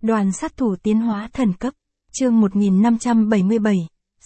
Đoàn sát thủ tiến hóa thần cấp. Chương 1577.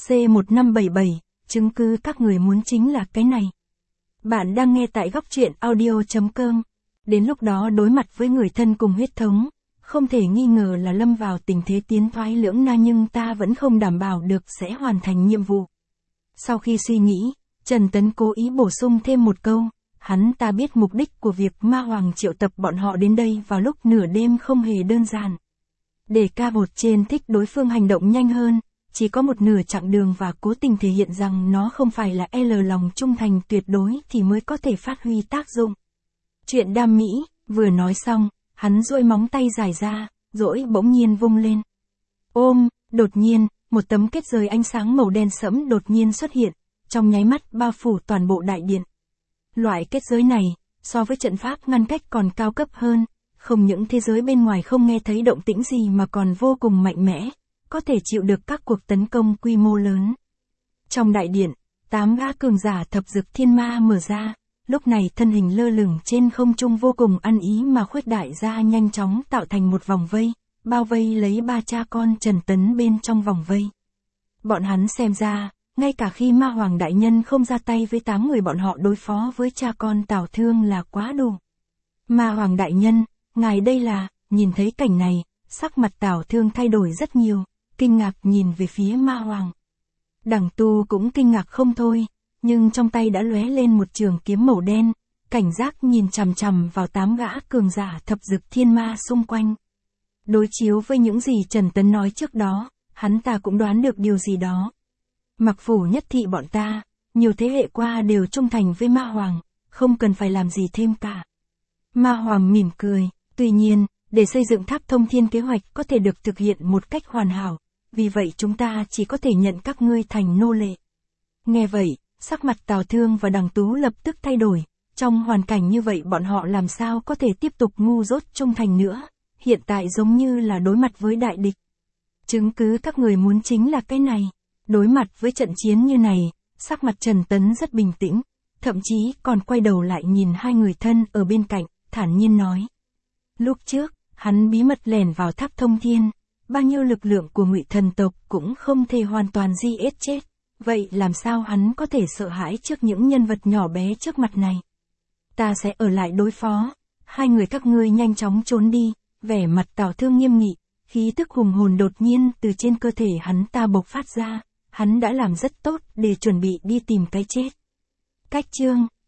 C1577. Chứng cứ các người muốn chính là cái này. Bạn đang nghe tại góc truyện audio.com. Đến lúc đó đối mặt với người thân cùng huyết thống, không thể nghi ngờ là lâm vào tình thế tiến thoái lưỡng nan, nhưng ta vẫn không đảm bảo được sẽ hoàn thành nhiệm vụ. Sau khi suy nghĩ, Trần Tấn cố ý bổ sung thêm một câu, hắn ta biết mục đích của việc Ma Hoàng triệu tập bọn họ đến đây vào lúc nửa đêm không hề đơn giản. Để ca bột trên thích đối phương hành động nhanh hơn, chỉ có một nửa chặng đường và cố tình thể hiện rằng nó không phải là lòng trung thành tuyệt đối thì mới có thể phát huy tác dụng. Chuyện đam mỹ, vừa nói xong, hắn duỗi móng tay dài ra, duỗi bỗng nhiên vung lên. Ôm, đột nhiên, một tấm kết giới ánh sáng màu đen sẫm đột nhiên xuất hiện, trong nháy mắt bao phủ toàn bộ đại điện. Loại kết giới này, so với trận pháp ngăn cách còn cao cấp hơn, không những thế giới bên ngoài không nghe thấy động tĩnh gì mà còn vô cùng mạnh mẽ, có thể chịu được các cuộc tấn công quy mô lớn. Trong đại điện, 8 gã cường giả thập dực thiên ma mở ra, lúc này thân hình lơ lửng trên không trung vô cùng ăn ý mà khuếch đại ra, nhanh chóng tạo thành một vòng vây, bao vây lấy 3 cha con Trần Tấn bên trong vòng vây. Bọn hắn xem ra, ngay cả khi Ma Hoàng đại nhân không ra tay với 8 người bọn họ đối phó với cha con Tào Thương là quá đủ. Ma Hoàng đại nhân, ngài đây là, nhìn thấy cảnh này, sắc mặt Tào Thương thay đổi rất nhiều, kinh ngạc nhìn về phía Ma Hoàng. Đằng Tu cũng kinh ngạc không thôi, nhưng trong tay đã lóe lên một trường kiếm màu đen, cảnh giác nhìn chằm chằm vào 8 gã cường giả thập dực thiên ma xung quanh. Đối chiếu với những gì Trần Tấn nói trước đó, hắn ta cũng đoán được điều gì đó. Mặc Phủ nhất thị bọn ta, nhiều thế hệ qua đều trung thành với Ma Hoàng, không cần phải làm gì thêm cả. Ma Hoàng mỉm cười, tuy nhiên, để xây dựng tháp thông thiên kế hoạch có thể được thực hiện một cách hoàn hảo, vì vậy chúng ta chỉ có thể nhận các ngươi thành nô lệ. Nghe vậy, sắc mặt Tào Thương và Đằng Tú lập tức thay đổi, trong hoàn cảnh như vậy bọn họ làm sao có thể tiếp tục ngu dốt trung thành nữa, hiện tại giống như là đối mặt với đại địch. Chứng cứ các người muốn chính là cái này. Đối mặt với trận chiến như này, sắc mặt Trần Tấn rất bình tĩnh, thậm chí còn quay đầu lại nhìn hai người thân ở bên cạnh, thản nhiên nói. Lúc trước, hắn bí mật lẻn vào tháp thông thiên, bao nhiêu lực lượng của Ngụy thần tộc cũng không thể hoàn toàn giết chết, vậy làm sao hắn có thể sợ hãi trước những nhân vật nhỏ bé trước mặt này? Ta sẽ ở lại đối phó, hai người các ngươi nhanh chóng trốn đi. Vẻ mặt Tào Thương nghiêm nghị, khí tức hùng hồn đột nhiên từ trên cơ thể hắn ta bộc phát ra, hắn đã làm rất tốt để chuẩn bị đi tìm cái chết. Cách chương